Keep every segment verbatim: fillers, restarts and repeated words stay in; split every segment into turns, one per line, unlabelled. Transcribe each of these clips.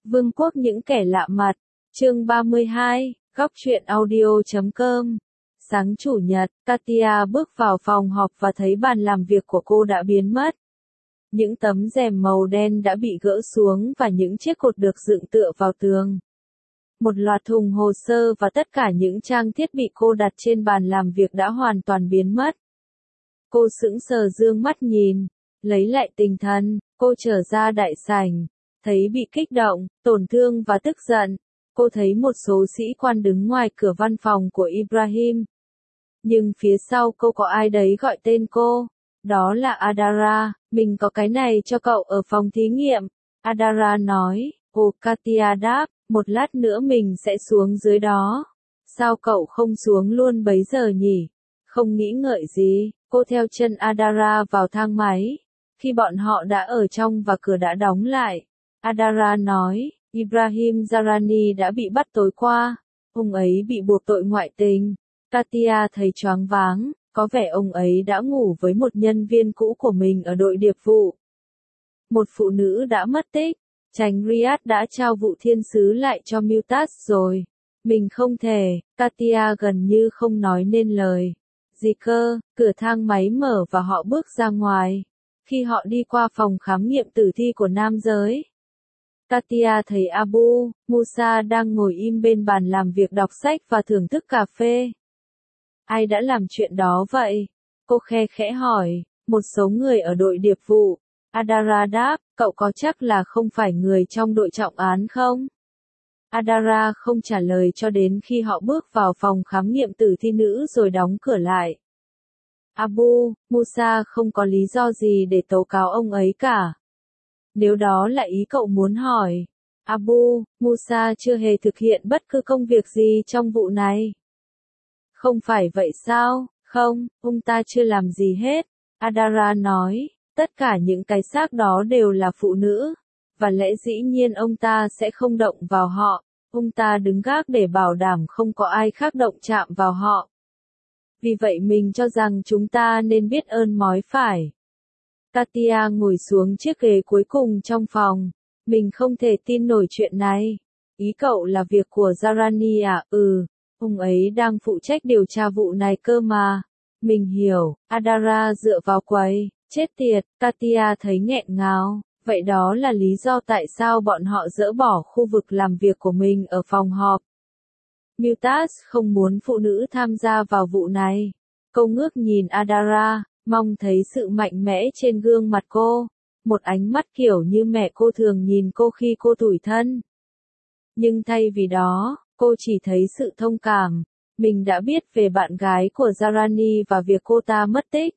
Vương quốc những kẻ lạ mặt, chương ba mươi hai, góc truyện audio chấm com. Sáng chủ nhật, Katia bước vào phòng họp và thấy bàn làm việc của cô đã biến mất. Những tấm rèm màu đen đã bị gỡ xuống và những chiếc cột được dựng tựa vào tường. Một loạt thùng hồ sơ và tất cả những trang thiết bị cô đặt trên bàn làm việc đã hoàn toàn biến mất. Cô sững sờ dương mắt nhìn, lấy lại tinh thần, cô trở ra đại sảnh, thấy bị kích động, tổn thương và tức giận. Cô thấy một số sĩ quan đứng ngoài cửa văn phòng của Ibrahim. Nhưng phía sau cô có ai đấy gọi tên cô. Đó là Adara, mình có cái này cho cậu ở phòng thí nghiệm. Adara nói, ồ Katia đáp, một lát nữa mình sẽ xuống dưới đó. Sao cậu không xuống luôn bấy giờ nhỉ? Không nghĩ ngợi gì, cô theo chân Adara vào thang máy. Khi bọn họ đã ở trong và cửa đã đóng lại, Adara nói, Ibrahim Zarani đã bị bắt tối qua. Ông ấy bị buộc tội ngoại tình. Katia thấy choáng váng, có vẻ ông ấy đã ngủ với một nhân viên cũ của mình ở đội điệp vụ. Một phụ nữ đã mất tích. Chánh Riyadh đã trao vụ thiên sứ lại cho Mutas rồi. Mình không thể, Katia gần như không nói nên lời. Gì cơ, cửa thang máy mở và họ bước ra ngoài. Khi họ đi qua phòng khám nghiệm tử thi của nam giới, Katia thấy Abu Musa đang ngồi im bên bàn làm việc đọc sách và thưởng thức cà phê. Ai đã làm chuyện đó vậy? Cô khe khẽ hỏi. Một số người ở đội điệp vụ. Adara đáp, cậu có chắc là không phải người trong đội trọng án không? Adara không trả lời cho đến khi họ bước vào phòng khám nghiệm tử thi nữ rồi đóng cửa lại. Abu Musa không có lý do gì để tố cáo ông ấy cả. Nếu đó là ý cậu muốn hỏi, Abu Musa chưa hề thực hiện bất cứ công việc gì trong vụ này. Không phải vậy sao? Không, ông ta chưa làm gì hết. Adara nói, tất cả những cái xác đó đều là phụ nữ, và lẽ dĩ nhiên ông ta sẽ không động vào họ. Ông ta đứng gác để bảo đảm không có ai khác động chạm vào họ. Vì vậy mình cho rằng chúng ta nên biết ơn mói phải. Katia ngồi xuống chiếc ghế cuối cùng trong phòng. Mình không thể tin nổi chuyện này. Ý cậu là việc của Zarani à? Ừ, ông ấy đang phụ trách điều tra vụ này cơ mà. Mình hiểu. Adara dựa vào quầy. Chết tiệt, Katia thấy nghẹn ngào. Vậy đó là lý do tại sao bọn họ dỡ bỏ khu vực làm việc của mình ở phòng họp. Mutas không muốn phụ nữ tham gia vào vụ này. Cô ngước nhìn Adara, mong thấy sự mạnh mẽ trên gương mặt cô. Một ánh mắt kiểu như mẹ cô thường nhìn cô khi cô tủi thân. Nhưng thay vì đó, cô chỉ thấy sự thông cảm. Mình đã biết về bạn gái của Zarani và việc cô ta mất tích.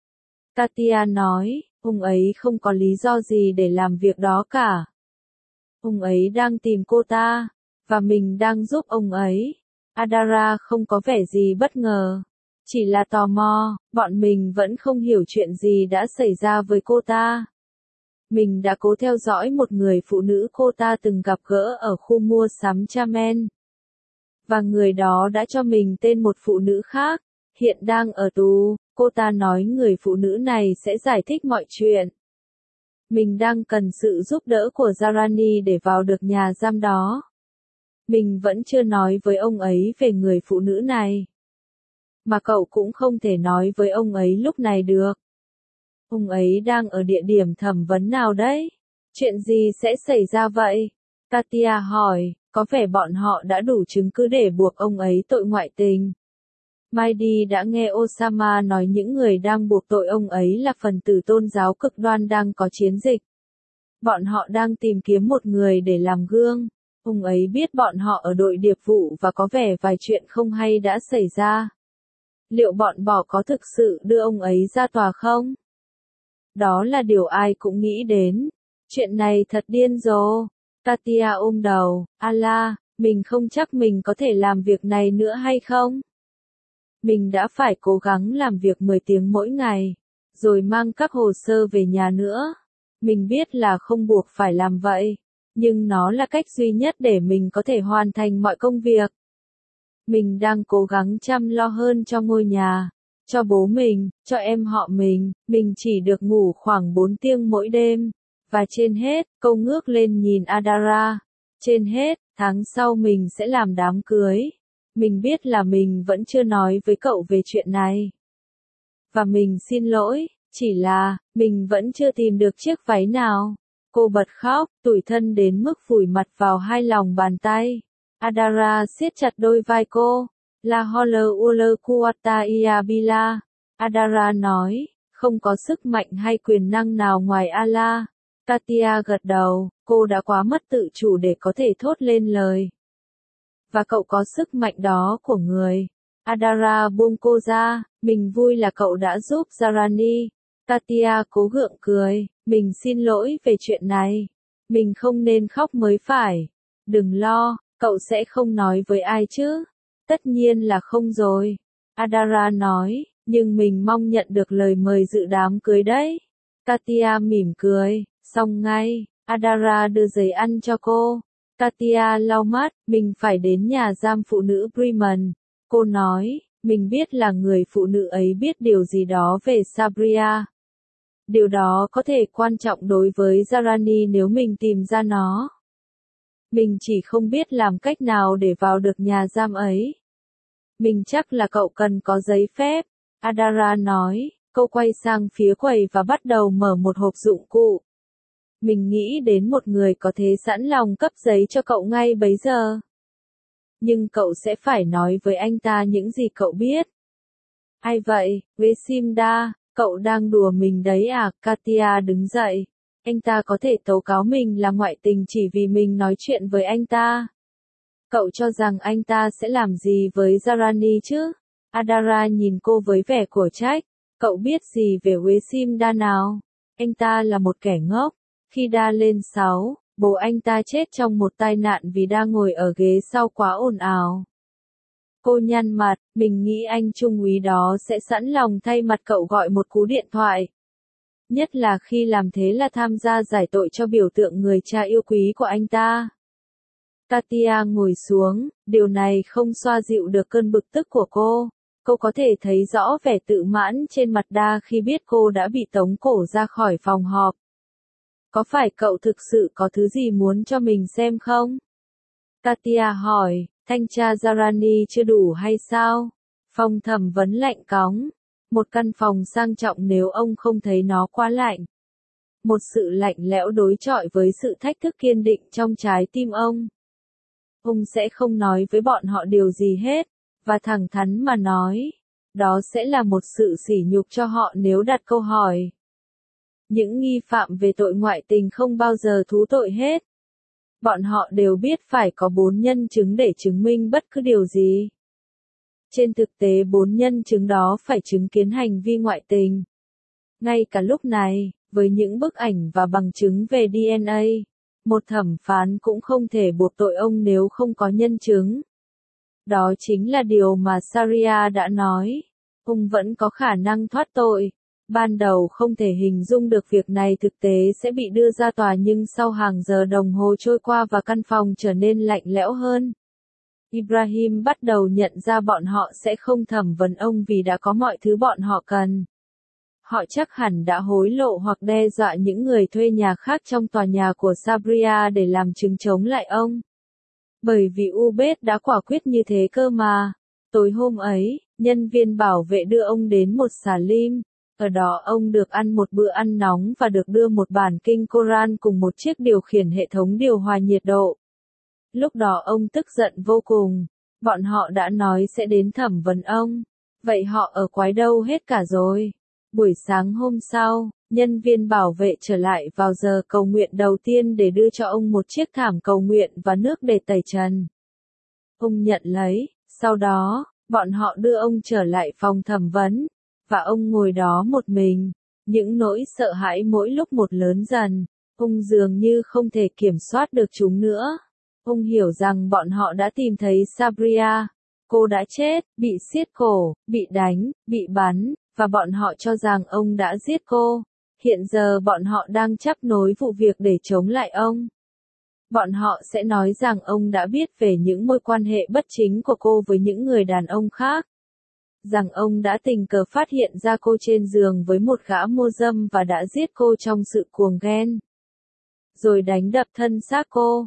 Katia nói, ông ấy không có lý do gì để làm việc đó cả. Ông ấy đang tìm cô ta, và mình đang giúp ông ấy. Adara không có vẻ gì bất ngờ. Chỉ là tò mò, bọn mình vẫn không hiểu chuyện gì đã xảy ra với cô ta. Mình đã cố theo dõi một người phụ nữ cô ta từng gặp gỡ ở khu mua sắm Chamen. Và người đó đã cho mình tên một phụ nữ khác, hiện đang ở tù. Cô ta nói người phụ nữ này sẽ giải thích mọi chuyện. Mình đang cần sự giúp đỡ của Zarani để vào được nhà giam đó. Mình vẫn chưa nói với ông ấy về người phụ nữ này. Mà cậu cũng không thể nói với ông ấy lúc này được. Ông ấy đang ở địa điểm thẩm vấn nào đấy? Chuyện gì sẽ xảy ra vậy? Katia hỏi, có vẻ bọn họ đã đủ chứng cứ để buộc ông ấy tội ngoại tình. Maidi đã nghe Osama nói những người đang buộc tội ông ấy là phần tử tôn giáo cực đoan đang có chiến dịch. Bọn họ đang tìm kiếm một người để làm gương. Ông ấy biết bọn họ ở đội điệp vụ và có vẻ vài chuyện không hay đã xảy ra. Liệu bọn bỏ có thực sự đưa ông ấy ra tòa không? Đó là điều ai cũng nghĩ đến. Chuyện này thật điên rồ. Katia ôm đầu, Allah, mình không chắc mình có thể làm việc này nữa hay không? Mình đã phải cố gắng làm việc mười tiếng mỗi ngày, rồi mang các hồ sơ về nhà nữa. Mình biết là không buộc phải làm vậy, nhưng nó là cách duy nhất để mình có thể hoàn thành mọi công việc. Mình đang cố gắng chăm lo hơn cho ngôi nhà, cho bố mình, cho em họ mình. Mình chỉ được ngủ khoảng bốn tiếng mỗi đêm. Và trên hết, cô ngước lên nhìn Adara. Trên hết, tháng sau mình sẽ làm đám cưới. Mình biết là mình vẫn chưa nói với cậu về chuyện này. Và mình xin lỗi, chỉ là, mình vẫn chưa tìm được chiếc váy nào. Cô bật khóc, tủi thân đến mức vùi mặt vào hai lòng bàn tay. Adara siết chặt đôi vai cô. La holler uller kuata ia bila. Adara nói, không có sức mạnh hay quyền năng nào ngoài Allah. Katia gật đầu, cô đã quá mất tự chủ để có thể thốt lên lời. Và cậu có sức mạnh đó của người. Adara buông cô ra, mình vui là cậu đã giúp Zarani. Katia cố gượng cười, mình xin lỗi về chuyện này. Mình không nên khóc mới phải. Đừng lo, cậu sẽ không nói với ai chứ? Tất nhiên là không rồi. Adara nói, nhưng mình mong nhận được lời mời dự đám cưới đấy. Katia mỉm cười, xong ngay, Adara đưa giấy ăn cho cô. Katia lau mắt, mình phải đến nhà giam phụ nữ Bremen. Cô nói, mình biết là người phụ nữ ấy biết điều gì đó về Sabria. Điều đó có thể quan trọng đối với Zarani nếu mình tìm ra nó. Mình chỉ không biết làm cách nào để vào được nhà giam ấy. Mình chắc là cậu cần có giấy phép. Adara nói, cô quay sang phía quầy và bắt đầu mở một hộp dụng cụ. Mình nghĩ đến một người có thể sẵn lòng cấp giấy cho cậu ngay bấy giờ. Nhưng cậu sẽ phải nói với anh ta những gì cậu biết. Ai vậy, Vesimda, cậu đang đùa mình đấy à? Katia đứng dậy. Anh ta có thể tố cáo mình là ngoại tình chỉ vì mình nói chuyện với anh ta. Cậu cho rằng anh ta sẽ làm gì với Zarani chứ? Adara nhìn cô với vẻ của trách. Cậu biết gì về Vesimda nào? Anh ta là một kẻ ngốc. Khi đa lên sáu, bố anh ta chết trong một tai nạn vì đang ngồi ở ghế sau quá ồn ào. Cô nhăn mặt, mình nghĩ anh trung úy đó sẽ sẵn lòng thay mặt cậu gọi một cú điện thoại. Nhất là khi làm thế là tham gia giải tội cho biểu tượng người cha yêu quý của anh ta. Katia ngồi xuống, điều này không xoa dịu được cơn bực tức của cô. Cô có thể thấy rõ vẻ tự mãn trên mặt Da khi biết cô đã bị tống cổ ra khỏi phòng họp. Có phải cậu thực sự có thứ gì muốn cho mình xem không? Katia hỏi, thanh tra Zarani chưa đủ hay sao? Phòng thẩm vấn lạnh cóng. Một căn phòng sang trọng nếu ông không thấy nó quá lạnh. Một sự lạnh lẽo đối chọi với sự thách thức kiên định trong trái tim ông. Ông sẽ không nói với bọn họ điều gì hết, và thẳng thắn mà nói, đó sẽ là một sự sỉ nhục cho họ nếu đặt câu hỏi. Những nghi phạm về tội ngoại tình không bao giờ thú tội hết. Bọn họ đều biết phải có bốn nhân chứng để chứng minh bất cứ điều gì. Trên thực tế bốn nhân chứng đó phải chứng kiến hành vi ngoại tình. Ngay cả lúc này, với những bức ảnh và bằng chứng về đê en a, một thẩm phán cũng không thể buộc tội ông nếu không có nhân chứng. Đó chính là điều mà Sharia đã nói. Ông vẫn có khả năng thoát tội. Ban đầu không thể hình dung được việc này thực tế sẽ bị đưa ra tòa nhưng sau hàng giờ đồng hồ trôi qua và căn phòng trở nên lạnh lẽo hơn. Ibrahim bắt đầu nhận ra bọn họ sẽ không thẩm vấn ông vì đã có mọi thứ bọn họ cần. Họ chắc hẳn đã hối lộ hoặc đe dọa những người thuê nhà khác trong tòa nhà của Sabria để làm chứng chống lại ông. Bởi vì Ubed đã quả quyết như thế cơ mà. Tối hôm ấy, nhân viên bảo vệ đưa ông đến một xà lim. Ở đó ông được ăn một bữa ăn nóng và được đưa một bản kinh Koran cùng một chiếc điều khiển hệ thống điều hòa nhiệt độ. Lúc đó ông tức giận vô cùng. Bọn họ đã nói sẽ đến thẩm vấn ông. Vậy họ ở quái đâu hết cả rồi. Buổi sáng hôm sau, nhân viên bảo vệ trở lại vào giờ cầu nguyện đầu tiên để đưa cho ông một chiếc thảm cầu nguyện và nước để tẩy trần. Ông nhận lấy, sau đó, bọn họ đưa ông trở lại phòng thẩm vấn, và ông ngồi đó một mình. Những nỗi sợ hãi mỗi lúc một lớn dần, ông dường như không thể kiểm soát được chúng nữa. Ông hiểu rằng bọn họ đã tìm thấy Sabria. Cô đã chết, bị siết cổ, bị đánh, bị bắn, và bọn họ cho rằng ông đã giết cô. Hiện giờ bọn họ đang chấp nối vụ việc để chống lại ông. Bọn họ sẽ nói rằng ông đã biết về những mối quan hệ bất chính của cô với những người đàn ông khác. Rằng ông đã tình cờ phát hiện ra cô trên giường với một gã mua dâm và đã giết cô trong sự cuồng ghen. Rồi đánh đập thân xác cô.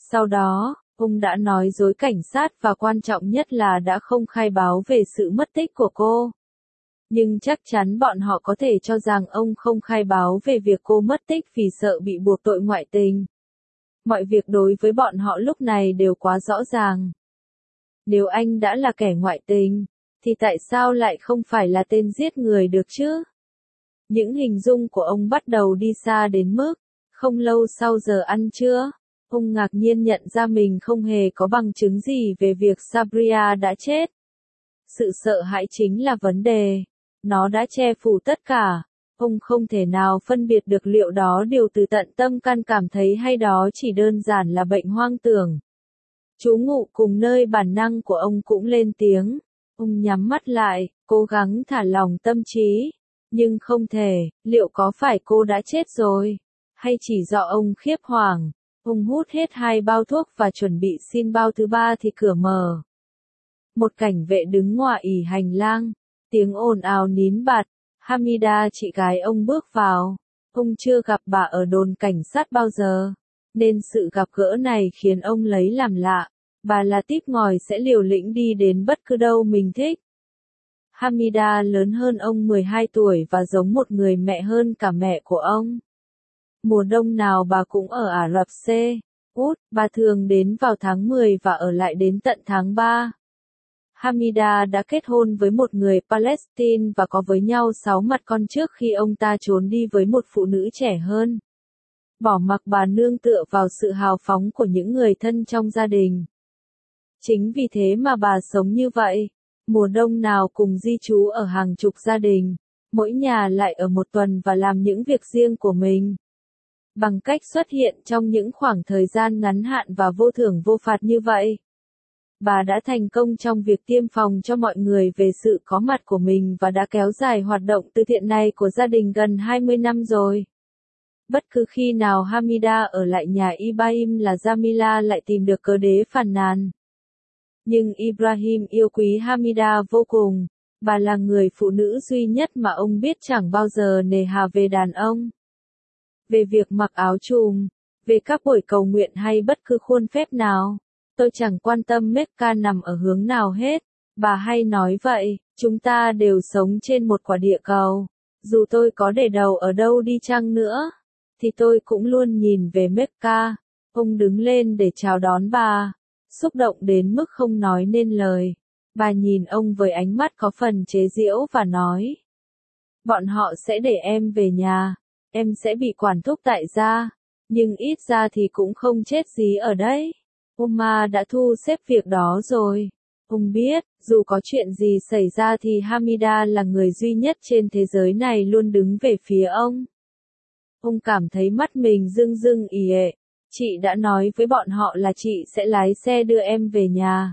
Sau đó, ông đã nói dối cảnh sát và quan trọng nhất là đã không khai báo về sự mất tích của cô. Nhưng chắc chắn bọn họ có thể cho rằng ông không khai báo về việc cô mất tích vì sợ bị buộc tội ngoại tình. Mọi việc đối với bọn họ lúc này đều quá rõ ràng. Nếu anh đã là kẻ ngoại tình, thì tại sao lại không phải là tên giết người được chứ? Những hình dung của ông bắt đầu đi xa đến mức, không lâu sau giờ ăn trưa, ông ngạc nhiên nhận ra mình không hề có bằng chứng gì về việc Sabria đã chết. Sự sợ hãi chính là vấn đề. Nó đã che phủ tất cả. Ông không thể nào phân biệt được liệu đó điều từ tận tâm can cảm thấy hay đó chỉ đơn giản là bệnh hoang tưởng. Chú ngụ cùng nơi bản năng của ông cũng lên tiếng. Ông nhắm mắt lại, cố gắng thả lỏng tâm trí. Nhưng không thể, liệu có phải cô đã chết rồi? Hay chỉ do ông khiếp hoàng? Ông hút hết hai bao thuốc và chuẩn bị xin bao thứ ba thì cửa mở. Một cảnh vệ đứng ngoài ỉ hành lang. Tiếng ồn ào nín bặt. Hamida chị gái ông bước vào. Ông chưa gặp bà ở đồn cảnh sát bao giờ. Nên sự gặp gỡ này khiến ông lấy làm lạ. Bà là típ ngòi sẽ liều lĩnh đi đến bất cứ đâu mình thích. Hamida lớn hơn ông mười hai tuổi và giống một người mẹ hơn cả mẹ của ông. Mùa đông nào bà cũng ở Ả Rập Xê Út, bà thường đến vào tháng mười và ở lại đến tận tháng ba. Hamida đã kết hôn với một người Palestine và có với nhau sáu mặt con trước khi ông ta trốn đi với một phụ nữ trẻ hơn. Bỏ mặc bà nương tựa vào sự hào phóng của những người thân trong gia đình. Chính vì thế mà bà sống như vậy. Mùa đông nào cùng di trú ở hàng chục gia đình, mỗi nhà lại ở một tuần và làm những việc riêng của mình. Bằng cách xuất hiện trong những khoảng thời gian ngắn hạn và vô thưởng vô phạt như vậy, bà đã thành công trong việc tiêm phòng cho mọi người về sự có mặt của mình và đã kéo dài hoạt động từ thiện này của gia đình gần hai mươi năm rồi. Bất cứ khi nào Hamida ở lại nhà Ibrahim là Jamila lại tìm được cớ để phàn nàn. Nhưng Ibrahim yêu quý Hamida vô cùng. Bà là người phụ nữ duy nhất mà ông biết chẳng bao giờ nề hà về đàn ông. Về việc mặc áo trùm, về các buổi cầu nguyện hay bất cứ khuôn phép nào, tôi chẳng quan tâm Mecca nằm ở hướng nào hết. Bà hay nói vậy, chúng ta đều sống trên một quả địa cầu. Dù tôi có để đầu ở đâu đi chăng nữa, thì tôi cũng luôn nhìn về Mecca. Ông đứng lên để chào đón bà. Xúc động đến mức không nói nên lời. Bà nhìn ông với ánh mắt có phần chế giễu và nói. Bọn họ sẽ để em về nhà. Em sẽ bị quản thúc tại gia. Nhưng ít ra thì cũng không chết gì ở đấy. Omar đã thu xếp việc đó rồi. Ông biết, dù có chuyện gì xảy ra thì Hamida là người duy nhất trên thế giới này luôn đứng về phía ông. Ông cảm thấy mắt mình rưng rưng ì ệ. Chị đã nói với bọn họ là chị sẽ lái xe đưa em về nhà.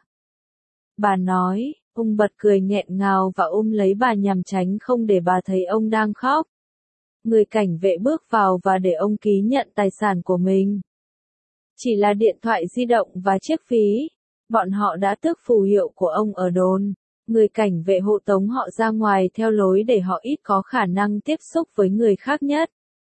Bà nói, ông bật cười nghẹn ngào và ôm lấy bà nhằm tránh không để bà thấy ông đang khóc. Người cảnh vệ bước vào và để ông ký nhận tài sản của mình. Chỉ là điện thoại di động và chiếc ví. Bọn họ đã tước phù hiệu của ông ở đồn. Người cảnh vệ hộ tống họ ra ngoài theo lối để họ ít có khả năng tiếp xúc với người khác nhất.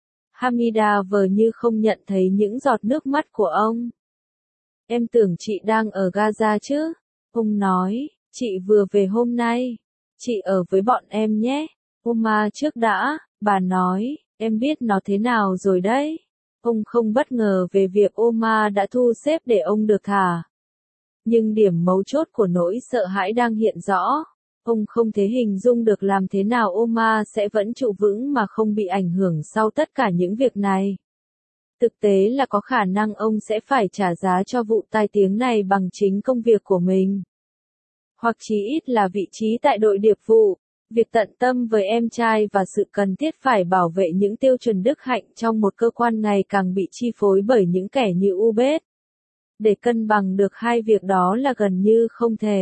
Hamida vờ như không nhận thấy những giọt nước mắt của ông. Em tưởng chị đang ở Gaza chứ? Ông nói, chị vừa về hôm nay. Chị ở với bọn em nhé. Omar trước đã, bà nói, em biết nó thế nào rồi đấy. Ông không bất ngờ về việc Omar đã thu xếp để ông được thả. Nhưng điểm mấu chốt của nỗi sợ hãi đang hiện rõ. Ông không thể hình dung được làm thế nào Omar sẽ vẫn trụ vững mà không bị ảnh hưởng sau tất cả những việc này. Thực tế là có khả năng ông sẽ phải trả giá cho vụ tai tiếng này bằng chính công việc của mình. Hoặc chí ít là vị trí tại đội điệp vụ, việc tận tâm với em trai và sự cần thiết phải bảo vệ những tiêu chuẩn đức hạnh trong một cơ quan ngày càng bị chi phối bởi những kẻ như Ubed. Để cân bằng được hai việc đó là gần như không thể.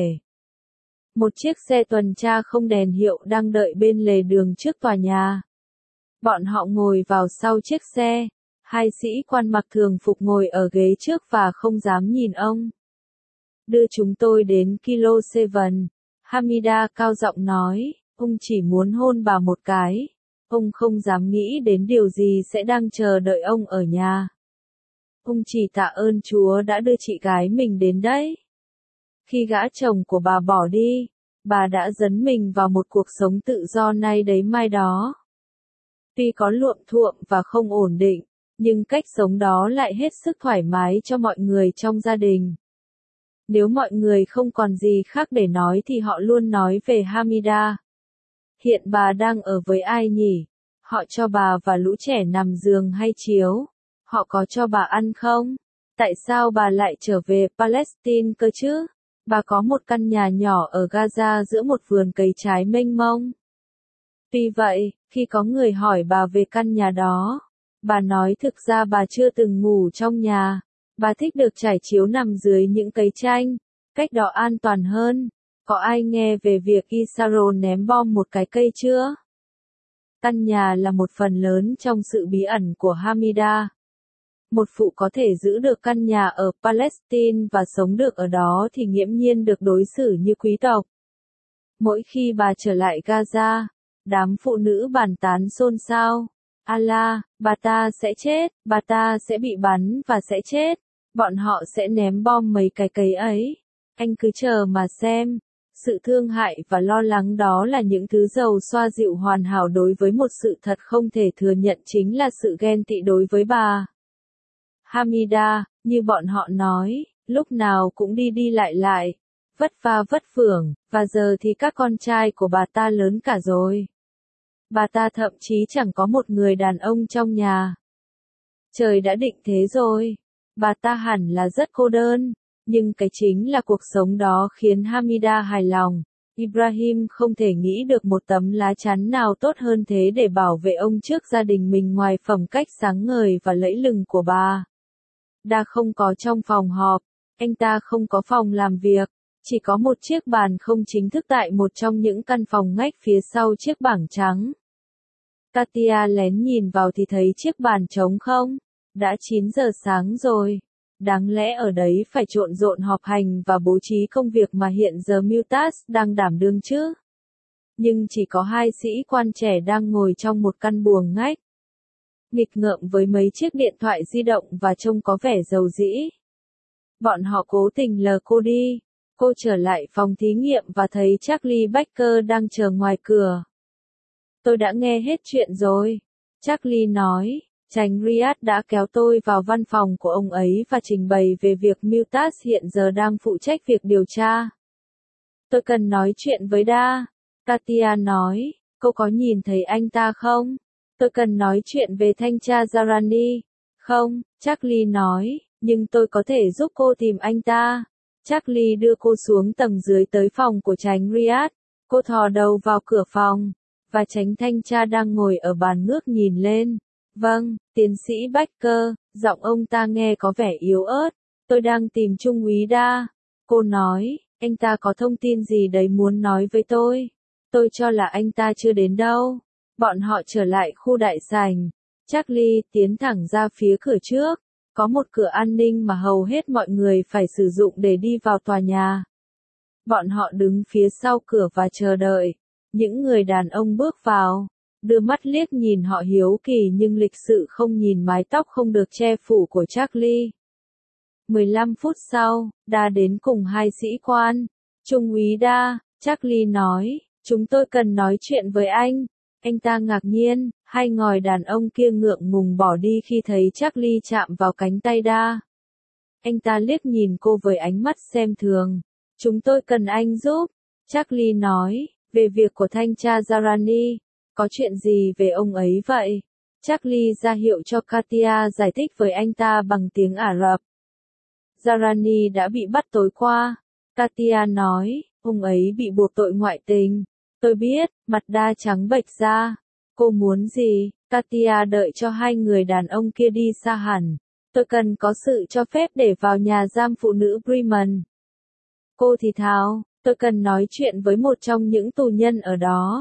Một chiếc xe tuần tra không đèn hiệu đang đợi bên lề đường trước tòa nhà. Bọn họ ngồi vào sau chiếc xe. Hai sĩ quan mặc thường phục ngồi ở ghế trước và không dám nhìn ông. Đưa chúng tôi đến Kilo bảy. Hamida cao giọng nói, ông chỉ muốn hôn bà một cái. Ông không dám nghĩ đến điều gì sẽ đang chờ đợi ông ở nhà. Ông chỉ tạ ơn Chúa đã đưa chị gái mình đến đấy. Khi gã chồng của bà bỏ đi, bà đã dấn mình vào một cuộc sống tự do nay đấy mai đó. Tuy có luộm thuộm và không ổn định, nhưng cách sống đó lại hết sức thoải mái cho mọi người trong gia đình. Nếu mọi người không còn gì khác để nói thì họ luôn nói về Hamida. Hiện bà đang ở với ai nhỉ? Họ cho bà và lũ trẻ nằm giường hay chiếu? Họ có cho bà ăn không? Tại sao bà lại trở về Palestine cơ chứ? Bà có một căn nhà nhỏ ở Gaza giữa một vườn cây trái mênh mông. Tuy vậy, khi có người hỏi bà về căn nhà đó, bà nói thực ra bà chưa từng ngủ trong nhà. Bà thích được trải chiếu nằm dưới những cây chanh, cách đó an toàn hơn. Có ai nghe về việc Isaro ném bom một cái cây chưa? Căn nhà là một phần lớn trong sự bí ẩn của Hamida. Một phụ có thể giữ được căn nhà ở Palestine và sống được ở đó thì nghiễm nhiên được đối xử như quý tộc. Mỗi khi bà trở lại Gaza, đám phụ nữ bàn tán xôn xao. Allah, bà ta sẽ chết, bà ta sẽ bị bắn và sẽ chết. Bọn họ sẽ ném bom mấy cái cây ấy. Anh cứ chờ mà xem. Sự thương hại và lo lắng đó là những thứ dầu xoa dịu hoàn hảo đối với một sự thật không thể thừa nhận chính là sự ghen tị đối với bà. Hamida, như bọn họ nói, lúc nào cũng đi đi lại lại, vất vả vất vưởng, và giờ thì các con trai của bà ta lớn cả rồi. Bà ta thậm chí chẳng có một người đàn ông trong nhà. Trời đã định thế rồi. Bà ta hẳn là rất cô đơn, nhưng cái chính là cuộc sống đó khiến Hamida hài lòng. Ibrahim không thể nghĩ được một tấm lá chắn nào tốt hơn thế để bảo vệ ông trước gia đình mình ngoài phẩm cách sáng ngời và lẫy lừng của bà. Đa không có trong phòng họp, anh ta không có phòng làm việc, chỉ có một chiếc bàn không chính thức tại một trong những căn phòng ngách phía sau chiếc bảng trắng. Katia lén nhìn vào thì thấy chiếc bàn trống không. Đã chín giờ sáng rồi. Đáng lẽ ở đấy phải trộn rộn họp hành và bố trí công việc mà hiện giờ Mutas đang đảm đương chứ. Nhưng chỉ có hai sĩ quan trẻ đang ngồi trong một căn buồng ngách. Nghịch ngợm với mấy chiếc điện thoại di động và trông có vẻ dầu dĩ. Bọn họ cố tình lờ cô đi. Cô trở lại phòng thí nghiệm và thấy Charlie Baker đang chờ ngoài cửa. Tôi đã nghe hết chuyện rồi. Charlie nói. Chánh Riyad đã kéo tôi vào văn phòng của ông ấy và trình bày về việc Mutas hiện giờ đang phụ trách việc điều tra. Tôi cần nói chuyện với Da. Katia nói, cô có nhìn thấy anh ta không? Tôi cần nói chuyện về thanh tra Zarani. Không, Charlie nói, nhưng tôi có thể giúp cô tìm anh ta. Charlie đưa cô xuống tầng dưới tới phòng của Chánh Riyad. Cô thò đầu vào cửa phòng, và Chánh thanh tra đang ngồi ở bàn ngước nhìn lên. Vâng, tiến sĩ Baker, giọng ông ta nghe có vẻ yếu ớt. Tôi đang tìm Trung úy Da. Cô nói, anh ta có thông tin gì đấy muốn nói với tôi. Tôi cho là anh ta chưa đến đâu. Bọn họ trở lại khu đại sảnh. Charlie tiến thẳng ra phía cửa trước. Có một cửa an ninh mà hầu hết mọi người phải sử dụng để đi vào tòa nhà. Bọn họ đứng phía sau cửa và chờ đợi. Những người đàn ông bước vào. Đưa mắt liếc nhìn họ hiếu kỳ nhưng lịch sự không nhìn mái tóc không được che phủ của Charlie. mười lăm phút sau, Da đến cùng hai sĩ quan. Trung úy Da, Charlie nói, chúng tôi cần nói chuyện với anh. Anh ta ngạc nhiên, hai ngòi đàn ông kia ngượng ngùng bỏ đi khi thấy Charlie chạm vào cánh tay Da. Anh ta liếc nhìn cô với ánh mắt xem thường. Chúng tôi cần anh giúp. Charlie nói, về việc của thanh tra Zarani. Có chuyện gì về ông ấy vậy? Charlie ra hiệu cho Katia giải thích với anh ta bằng tiếng Ả Rập. Zarani đã bị bắt tối qua. Katia nói, ông ấy bị buộc tội ngoại tình. Tôi biết, mặt Da trắng bệch ra. Cô muốn gì? Katia đợi cho hai người đàn ông kia đi xa hẳn. Tôi cần có sự cho phép để vào nhà giam phụ nữ Bremen. Cô thì thào, tôi cần nói chuyện với một trong những tù nhân ở đó.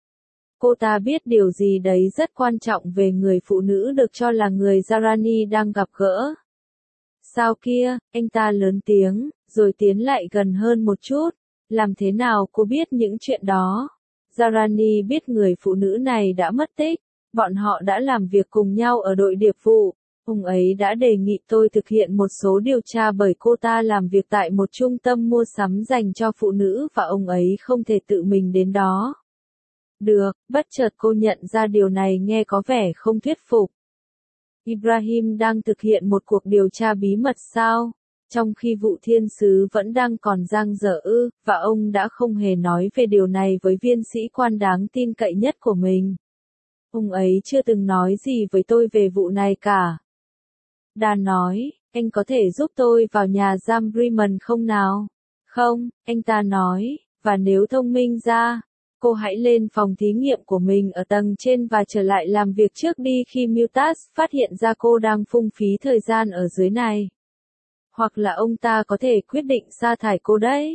Cô ta biết điều gì đấy rất quan trọng về người phụ nữ được cho là người Zarani đang gặp gỡ. Sao kia, anh ta lớn tiếng, rồi tiến lại gần hơn một chút. Làm thế nào cô biết những chuyện đó? Zarani biết người phụ nữ này đã mất tích. Bọn họ đã làm việc cùng nhau ở đội điệp vụ. Ông ấy đã đề nghị tôi thực hiện một số điều tra bởi cô ta làm việc tại một trung tâm mua sắm dành cho phụ nữ và ông ấy không thể tự mình đến đó. Được, bất chợt cô nhận ra điều này nghe có vẻ không thuyết phục. Ibrahim đang thực hiện một cuộc điều tra bí mật sao? Trong khi vụ thiên sứ vẫn đang còn dang dở ư, và ông đã không hề nói về điều này với viên sĩ quan đáng tin cậy nhất của mình. Ông ấy chưa từng nói gì với tôi về vụ này cả. Dan nói, anh có thể giúp tôi vào nhà giam Bremen không nào? Không, anh ta nói, và nếu thông minh ra, cô hãy lên phòng thí nghiệm của mình ở tầng trên và trở lại làm việc trước đi khi Mutas phát hiện ra cô đang phung phí thời gian ở dưới này. Hoặc là ông ta có thể quyết định sa thải cô đấy.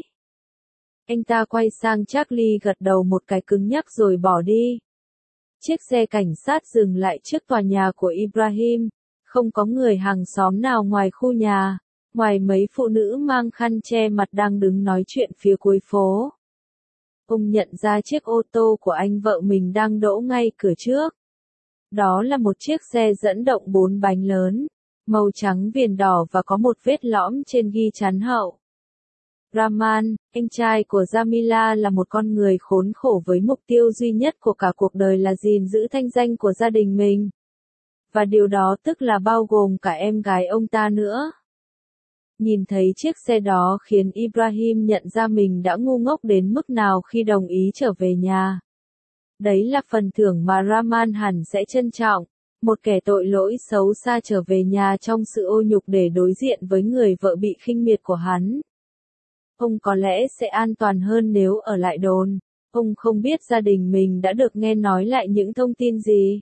Anh ta quay sang Charlie gật đầu một cái cứng nhắc rồi bỏ đi. Chiếc xe cảnh sát dừng lại trước tòa nhà của Ibrahim. Không có người hàng xóm nào ngoài khu nhà, ngoài mấy phụ nữ mang khăn che mặt đang đứng nói chuyện phía cuối phố. Ông nhận ra chiếc ô tô của anh vợ mình đang đỗ ngay cửa trước. Đó là một chiếc xe dẫn động bốn bánh lớn, màu trắng viền đỏ và có một vết lõm trên ghi chắn hậu. Rahman, anh trai của Jamila là một con người khốn khổ với mục tiêu duy nhất của cả cuộc đời là gìn giữ thanh danh của gia đình mình. Và điều đó tức là bao gồm cả em gái ông ta nữa. Nhìn thấy chiếc xe đó khiến Ibrahim nhận ra mình đã ngu ngốc đến mức nào khi đồng ý trở về nhà. Đấy là phần thưởng mà Rahman hẳn sẽ trân trọng, một kẻ tội lỗi xấu xa trở về nhà trong sự ô nhục để đối diện với người vợ bị khinh miệt của hắn. Ông có lẽ sẽ an toàn hơn nếu ở lại đồn. Ông không biết gia đình mình đã được nghe nói lại những thông tin gì.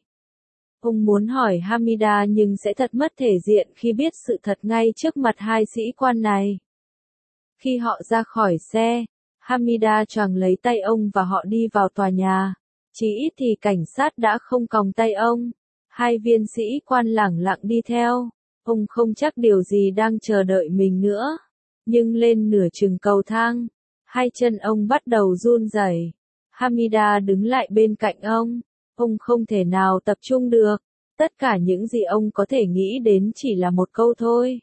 Ông muốn hỏi Hamida nhưng sẽ thật mất thể diện khi biết sự thật ngay trước mặt hai sĩ quan này. Khi họ ra khỏi xe, Hamida choàng lấy tay ông và họ đi vào tòa nhà. Chỉ ít thì cảnh sát đã không còng tay ông. Hai viên sĩ quan lẳng lặng đi theo. Ông không chắc điều gì đang chờ đợi mình nữa. Nhưng lên nửa chừng cầu thang, hai chân ông bắt đầu run rẩy. Hamida đứng lại bên cạnh ông. Ông không thể nào tập trung được. Tất cả những gì ông có thể nghĩ đến chỉ là một câu thôi.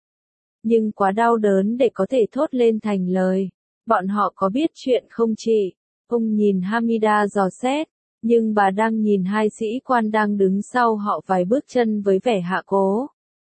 Nhưng quá đau đớn để có thể thốt lên thành lời. Bọn họ có biết chuyện không chị? Ông nhìn Hamida dò xét, nhưng bà đang nhìn hai sĩ quan đang đứng sau họ vài bước chân với vẻ hạ cố.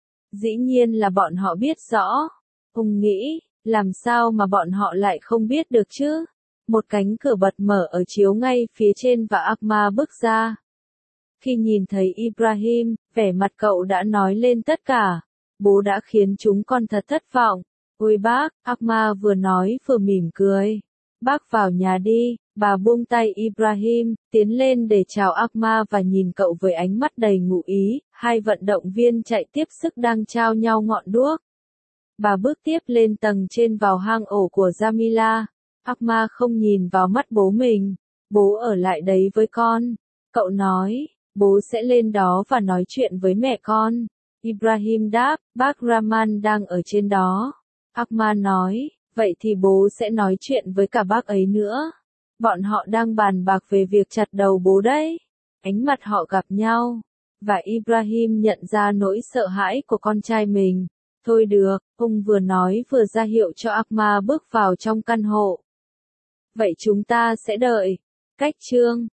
Dĩ nhiên là bọn họ biết rõ. Ông nghĩ, làm sao mà bọn họ lại không biết được chứ? Một cánh cửa bật mở ở chiếu ngay phía trên và Akma bước ra. Khi nhìn thấy Ibrahim, vẻ mặt cậu đã nói lên tất cả. Bố đã khiến chúng con thật thất vọng. Ôi bác, Akma vừa nói vừa mỉm cười. Bác vào nhà đi. Bà buông tay Ibrahim, tiến lên để chào Akma và nhìn cậu với ánh mắt đầy ngụ ý. Hai vận động viên chạy tiếp sức đang trao nhau ngọn đuốc. Bà bước tiếp lên tầng trên vào hang ổ của Jamila. Akma không nhìn vào mắt bố mình. Bố ở lại đấy với con. Cậu nói, bố sẽ lên đó và nói chuyện với mẹ con. Ibrahim đáp, bác Rahman đang ở trên đó. Akma nói, vậy thì bố sẽ nói chuyện với cả bác ấy nữa. Bọn họ đang bàn bạc về việc chặt đầu bố đấy. Ánh mặt họ gặp nhau. Và Ibrahim nhận ra nỗi sợ hãi của con trai mình. Thôi được, ông vừa nói vừa ra hiệu cho Akma bước vào trong căn hộ. Vậy chúng ta sẽ đợi. Cách chương